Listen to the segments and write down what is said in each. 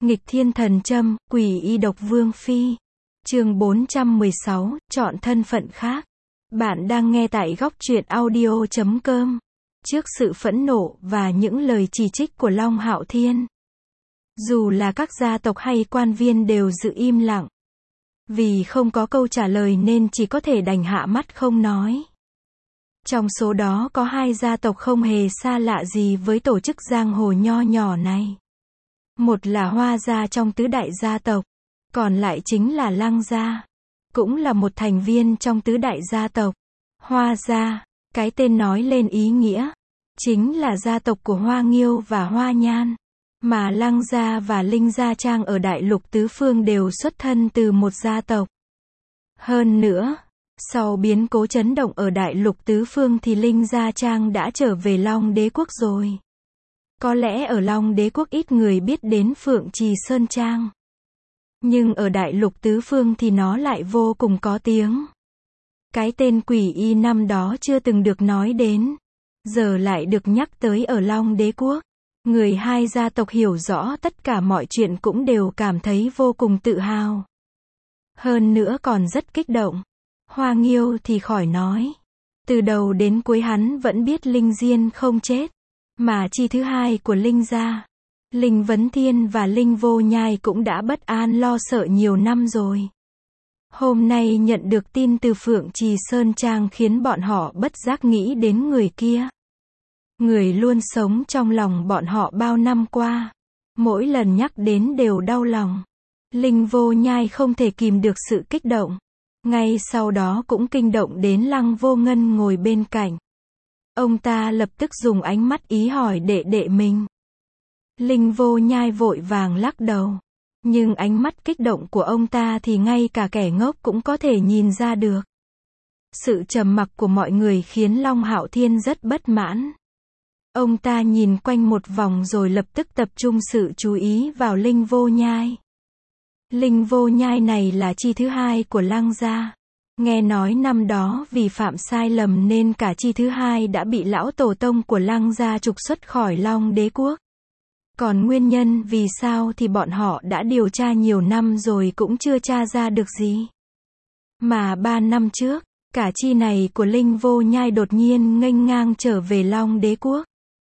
Nghịch thiên thần châm, quỷ y độc vương phi. Chương 416, chọn thân phận khác. Bạn đang nghe tại góc truyện audio.com. Trước sự phẫn nộ và những lời chỉ trích của Long Hạo Thiên, dù là các gia tộc hay quan viên đều giữ im lặng. Vì không có câu trả lời nên chỉ có thể đành hạ mắt không nói. Trong số đó có hai gia tộc không hề xa lạ gì với tổ chức giang hồ nho nhỏ này. Một là Hoa gia trong tứ đại gia tộc, còn lại chính là Lăng gia, cũng là một thành viên trong tứ đại gia tộc. Hoa gia, cái tên nói lên ý nghĩa, chính là gia tộc của Hoa Nghiêu và Hoa Nhan. Mà Lăng gia và Linh Gia Trang ở đại lục tứ phương đều xuất thân từ một gia tộc. Hơn nữa, sau biến cố chấn động ở đại lục tứ phương thì Linh Gia Trang đã trở về Long Đế Quốc rồi. Có lẽ ở Long Đế Quốc ít người biết đến Phượng Trì Sơn Trang, nhưng ở đại lục tứ phương thì nó lại vô cùng có tiếng. Cái tên quỷ y năm đó chưa từng được nói đến, giờ lại được nhắc tới ở Long Đế Quốc. Người hai gia tộc hiểu rõ tất cả mọi chuyện cũng đều cảm thấy vô cùng tự hào. Hơn nữa còn rất kích động. Hoa Nghiêu thì khỏi nói. Từ đầu đến cuối hắn vẫn biết Linh Diên không chết. Mà chi thứ hai của Linh gia, Linh Vấn Thiên và Linh Vô Nhai cũng đã bất an lo sợ nhiều năm rồi. Hôm nay nhận được tin từ Phượng Trì Sơn Trang khiến bọn họ bất giác nghĩ đến người kia. Người luôn sống trong lòng bọn họ bao năm qua. Mỗi lần nhắc đến đều đau lòng. Linh Vô Nhai không thể kìm được sự kích động. Ngay sau đó cũng kinh động đến Lăng Vô Ngân ngồi bên cạnh. Ông ta lập tức dùng ánh mắt ý hỏi đệ đệ mình. Linh Vô Nhai vội vàng lắc đầu. Nhưng ánh mắt kích động của ông ta thì ngay cả kẻ ngốc cũng có thể nhìn ra được. Sự trầm mặc của mọi người khiến Long Hạo Thiên rất bất mãn. Ông ta nhìn quanh một vòng rồi lập tức tập trung sự chú ý vào Linh Vô Nhai. Linh Vô Nhai này là chi thứ hai của Lăng gia. Nghe nói năm đó vì phạm sai lầm nên cả chi thứ hai đã bị lão tổ tông của Lăng gia trục xuất khỏi Long Đế Quốc. Còn nguyên nhân vì sao thì bọn họ đã điều tra nhiều năm rồi cũng chưa tra ra được gì. Mà 3 năm trước, cả chi này của Linh Vô Nhai đột nhiên nghênh ngang trở về Long Đế Quốc.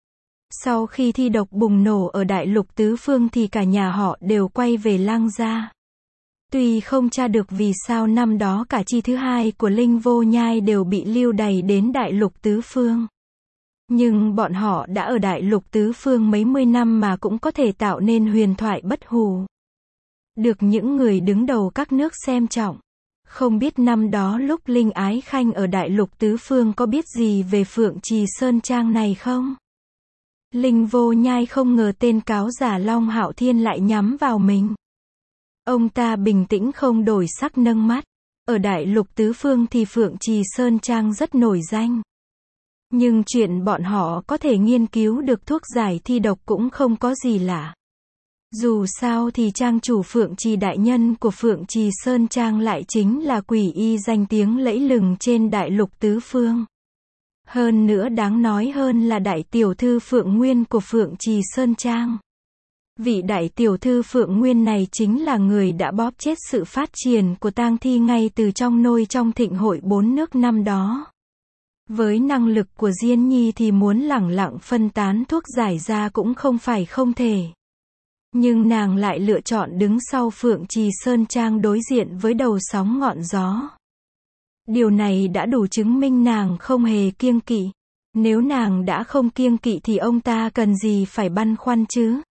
Sau khi thi độc bùng nổ ở đại lục tứ phương thì cả nhà họ đều quay về Lăng gia. Tuy không tra được vì sao năm đó cả chi thứ hai của Linh Vô Nhai đều bị lưu đày đến đại lục tứ phương. Nhưng bọn họ đã ở đại lục tứ phương mấy mươi năm mà cũng có thể tạo nên huyền thoại bất hủ. Được những người đứng đầu các nước xem trọng. Không biết năm đó lúc Linh Ái Khanh ở đại lục tứ phương có biết gì về Phượng Trì Sơn Trang này không? Linh Vô Nhai không ngờ tên cáo giả Long Hạo Thiên lại nhắm vào mình. Ông ta bình tĩnh không đổi sắc nâng mắt. Ở đại lục tứ phương thì Phượng Trì Sơn Trang rất nổi danh. Nhưng chuyện bọn họ có thể nghiên cứu được thuốc giải thi độc cũng không có gì lạ. Dù sao thì trang chủ Phượng Trì đại nhân của Phượng Trì Sơn Trang lại chính là quỷ y danh tiếng lẫy lừng trên đại lục tứ phương. Hơn nữa đáng nói hơn là đại tiểu thư Phượng Nguyên của Phượng Trì Sơn Trang. Vị đại tiểu thư Phượng Nguyên này chính là người đã bóp chết sự phát triển của tang thi ngay từ trong nôi trong thịnh hội 4 nước năm đó. Với năng lực của Diên Nhi thì muốn lẳng lặng phân tán thuốc giải ra cũng không phải không thể. Nhưng nàng lại lựa chọn đứng sau Phượng Trì Sơn Trang đối diện với đầu sóng ngọn gió. Điều này đã đủ chứng minh nàng không hề kiêng kỵ. Nếu nàng đã không kiêng kỵ thì ông ta cần gì phải băn khoăn chứ?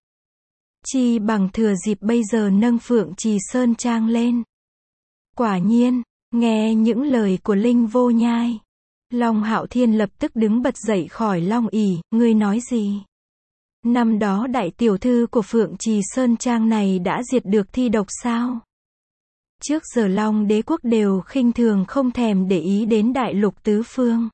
Chi bằng thừa dịp bây giờ nâng Phượng Trì Sơn Trang lên. Quả nhiên, nghe những lời của Linh Vô Nhai, Long Hạo Thiên lập tức đứng bật dậy khỏi Long ỷ. Ngươi nói gì? Năm đó đại tiểu thư của Phượng Trì Sơn Trang này đã diệt được thi độc sao? Trước giờ Long Đế Quốc đều khinh thường không thèm để ý đến đại lục tứ phương.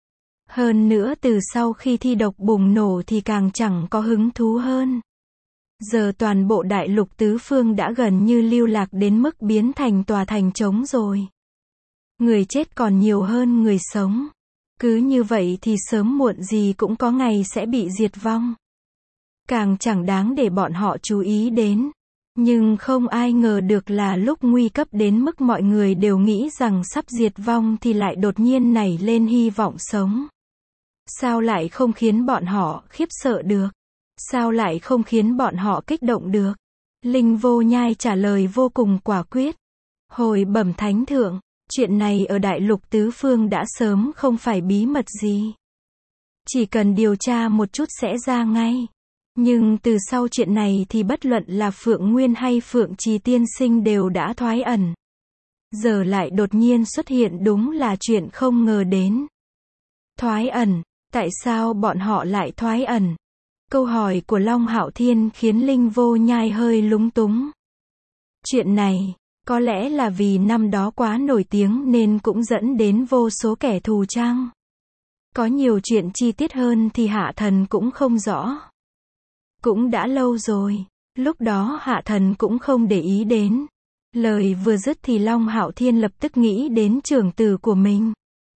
Hơn nữa từ sau khi thi độc bùng nổ thì càng chẳng có hứng thú hơn. Giờ toàn bộ đại lục tứ phương đã gần như lưu lạc đến mức biến thành tòa thành trống rồi. Người chết còn nhiều hơn người sống. Cứ như vậy thì sớm muộn gì cũng có ngày sẽ bị diệt vong. Càng chẳng đáng để bọn họ chú ý đến. Nhưng không ai ngờ được là lúc nguy cấp đến mức mọi người đều nghĩ rằng sắp diệt vong thì lại đột nhiên nảy lên hy vọng sống. Sao lại không khiến bọn họ khiếp sợ được? Sao lại không khiến bọn họ kích động được? Linh Vô Nhai trả lời vô cùng quả quyết. Hồi bẩm thánh thượng, chuyện này ở đại lục tứ phương đã sớm không phải bí mật gì. Chỉ cần điều tra một chút sẽ ra ngay. Nhưng từ sau chuyện này thì bất luận là Phượng Nguyên hay Phượng Trì tiên sinh đều đã thoái ẩn. Giờ lại đột nhiên xuất hiện đúng là chuyện không ngờ đến. Thoái ẩn, tại sao bọn họ lại thoái ẩn? Câu hỏi của Long Hạo Thiên khiến Linh Vô Nhai hơi lúng túng. Chuyện này, có lẽ là vì năm đó quá nổi tiếng nên cũng dẫn đến vô số kẻ thù chăng? Có nhiều chuyện chi tiết hơn thì Hạ Thần cũng không rõ. Cũng đã lâu rồi, lúc đó Hạ Thần cũng không để ý đến. Lời vừa dứt thì Long Hạo Thiên lập tức nghĩ đến trưởng tử của mình.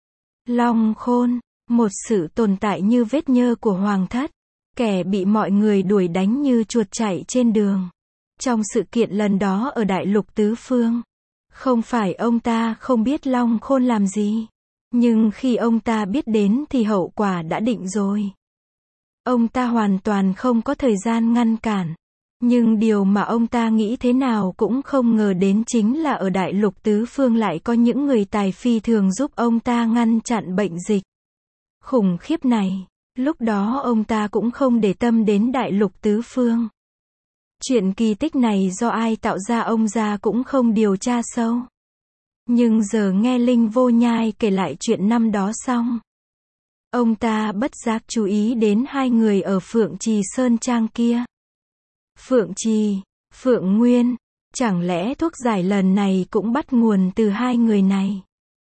Long Khôn, một sự tồn tại như vết nhơ của Hoàng thất, kẻ bị mọi người đuổi đánh như chuột chạy trên đường. Trong sự kiện lần đó ở đại lục tứ phương, không phải ông ta không biết Long Khôn làm gì, nhưng khi ông ta biết đến thì hậu quả đã định rồi. Ông ta hoàn toàn không có thời gian ngăn cản. Nhưng điều mà ông ta nghĩ thế nào cũng không ngờ đến chính là ở đại lục tứ phương lại có những người tài phi thường giúp ông ta ngăn chặn bệnh dịch khủng khiếp này. Lúc đó ông ta cũng không để tâm đến đại lục tứ phương. Chuyện kỳ tích này do ai tạo ra ông ta cũng không điều tra sâu. Nhưng giờ nghe Linh Vô Nhai kể lại chuyện năm đó xong, ông ta bất giác chú ý đến hai người ở Phượng Trì Sơn Trang kia. Phượng Trì, Phượng Nguyên, chẳng lẽ thuốc giải lần này cũng bắt nguồn từ hai người này?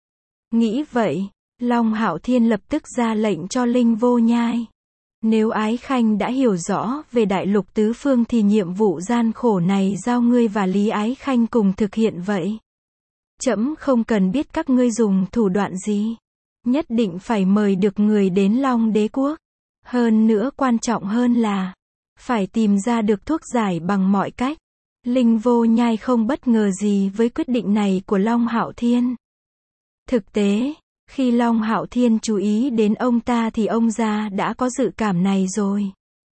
Nghĩ vậy, Long Hạo Thiên lập tức ra lệnh cho Linh Vô Nhai. Nếu Ái Khanh đã hiểu rõ về đại lục tứ phương thì nhiệm vụ gian khổ này giao ngươi và Lý Ái Khanh cùng thực hiện vậy. Trẫm không cần biết các ngươi dùng thủ đoạn gì. Nhất định phải mời được người đến Long Đế Quốc. Hơn nữa quan trọng hơn là phải tìm ra được thuốc giải bằng mọi cách. Linh Vô Nhai không bất ngờ gì với quyết định này của Long Hạo Thiên. Thực tế, khi Long Hạo Thiên chú ý đến ông ta thì ông già đã có dự cảm này rồi.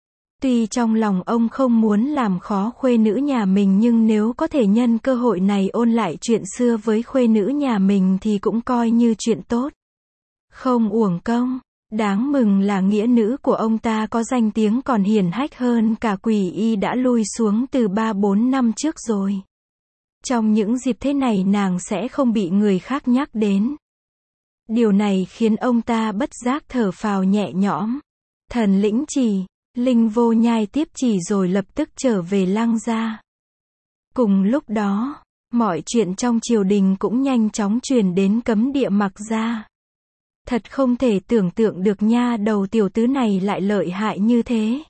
Tuy trong lòng ông không muốn làm khó khuê nữ nhà mình nhưng nếu có thể nhân cơ hội này ôn lại chuyện xưa với khuê nữ nhà mình thì cũng coi như chuyện tốt. Không uổng công. Đáng mừng là nghĩa nữ của ông ta có danh tiếng còn hiển hách hơn cả Quỷ Y đã lui xuống từ 3-4 năm trước rồi. Trong những dịp thế này nàng sẽ không bị người khác nhắc đến. Điều này khiến ông ta bất giác thở phào nhẹ nhõm. Thần lĩnh chỉ, Linh Vô Nhai tiếp chỉ rồi lập tức trở về Lăng gia. Cùng lúc đó, mọi chuyện trong triều đình cũng nhanh chóng truyền đến cấm địa Mặc gia. Thật không thể tưởng tượng được nha đầu tiểu tứ này lại lợi hại như thế.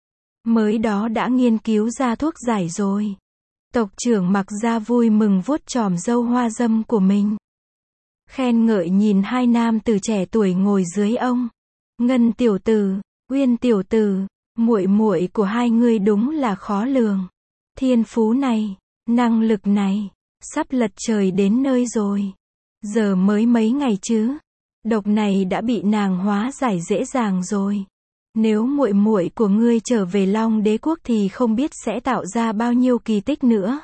Mới đó đã nghiên cứu ra thuốc giải rồi. Tộc trưởng Mặc gia vui mừng vuốt chòm râu hoa dâm của mình. Khen ngợi nhìn hai nam tử trẻ tuổi ngồi dưới ông. Ngân tiểu tử, Uyên tiểu tử, muội muội của hai người đúng là khó lường. Thiên phú này, năng lực này, sắp lật trời đến nơi rồi. Giờ mới mấy ngày chứ. Độc này đã bị nàng hóa giải dễ dàng rồi. Nếu muội muội của ngươi trở về Long Đế Quốc thì không biết sẽ tạo ra bao nhiêu kỳ tích nữa.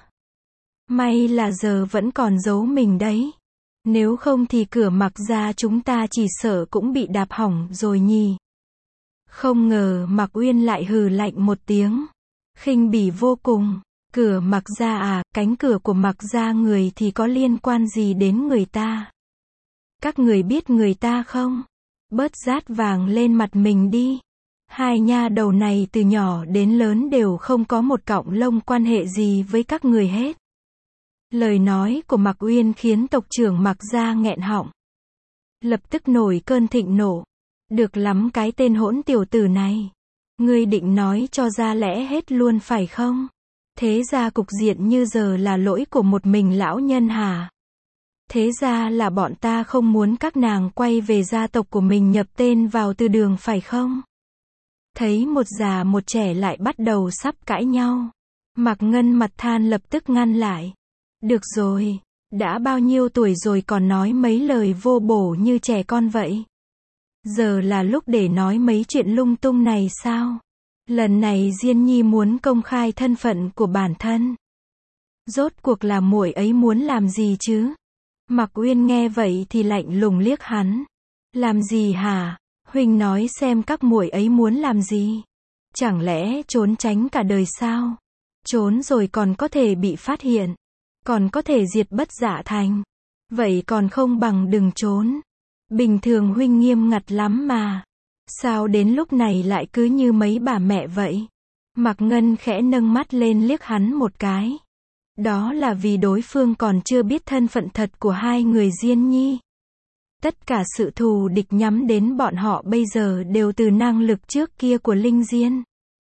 May là giờ vẫn còn giấu mình đấy. Nếu không thì cửa Mặc gia chúng ta chỉ sợ cũng bị đạp hỏng rồi nhỉ. Không ngờ Mặc Uyên lại hừ lạnh một tiếng. Khinh bỉ vô cùng. Cửa Mặc gia à, cánh cửa của Mặc gia người thì có liên quan gì đến người ta? Các người biết người ta không? Bớt rát vàng lên mặt mình đi. Hai nha đầu này từ nhỏ đến lớn đều không có một cọng lông quan hệ gì với các người hết. Lời nói của Mặc Uyên khiến tộc trưởng Mặc gia nghẹn họng. Lập tức nổi cơn thịnh nộ. Được lắm cái tên hỗn tiểu tử này. Ngươi định nói cho ra lẽ hết luôn phải không? Thế ra cục diện như giờ là lỗi của một mình lão nhân hả? Thế ra là bọn ta không muốn các nàng quay về gia tộc của mình nhập tên vào từ đường phải không? Thấy một già một trẻ lại bắt đầu sắp cãi nhau. Mạc Ngân mặt than lập tức ngăn lại. Được rồi, đã bao nhiêu tuổi rồi còn nói mấy lời vô bổ như trẻ con vậy. Giờ là lúc để nói mấy chuyện lung tung này sao? Lần này Diên Nhi muốn công khai thân phận của bản thân. Rốt cuộc là muội ấy muốn làm gì chứ? Mạc Uyên nghe vậy thì lạnh lùng liếc hắn. Làm gì hả? Huynh nói xem các muội ấy muốn làm gì? Chẳng lẽ trốn tránh cả đời sao? Trốn rồi còn có thể bị phát hiện, còn có thể diệt Bất Dạ Thành. Vậy còn không bằng đừng trốn. Bình thường huynh nghiêm ngặt lắm mà. Sao đến lúc này lại cứ như mấy bà mẹ vậy? Mạc Ngân khẽ nâng mắt lên liếc hắn một cái. Đó là vì đối phương còn chưa biết thân phận thật của hai người Diên Nhi. Tất cả sự thù địch nhắm đến bọn họ bây giờ đều từ năng lực trước kia của Linh Diên.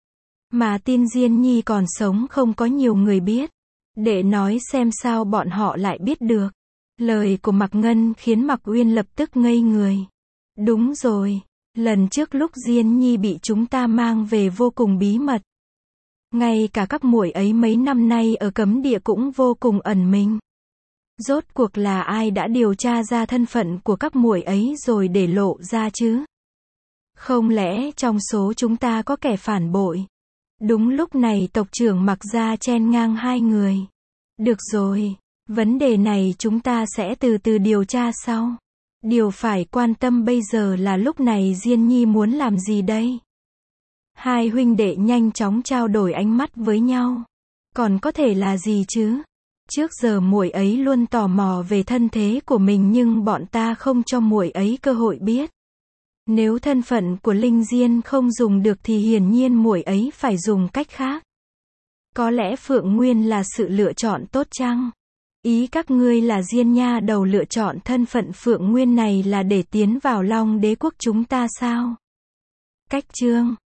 Mà tin Diên Nhi còn sống không có nhiều người biết. Để nói xem sao bọn họ lại biết được. Lời của Mạc Ngân khiến Mạc Uyên lập tức ngây người. Đúng rồi, lần trước lúc Diên Nhi bị chúng ta mang về vô cùng bí mật. Ngay cả các muội ấy mấy năm nay ở cấm địa cũng vô cùng ẩn mình. Rốt cuộc là ai đã điều tra ra thân phận của các muội ấy rồi để lộ ra chứ? Không lẽ trong số chúng ta có kẻ phản bội? Đúng lúc này tộc trưởng Mạc gia chen ngang hai người. Được rồi, vấn đề này chúng ta sẽ từ từ điều tra sau. Điều phải quan tâm bây giờ là lúc này Diên Nhi muốn làm gì đây? Hai huynh đệ nhanh chóng trao đổi ánh mắt với nhau. Còn có thể là gì chứ? Trước giờ muội ấy luôn tò mò về thân thế của mình nhưng bọn ta không cho muội ấy cơ hội biết. Nếu thân phận của Linh Diên không dùng được thì hiển nhiên muội ấy phải dùng cách khác. Có lẽ Phượng Nguyên là sự lựa chọn tốt chăng? Ý các ngươi là Diên nha đầu lựa chọn thân phận Phượng Nguyên này là để tiến vào Long Đế quốc chúng ta sao? Cách chương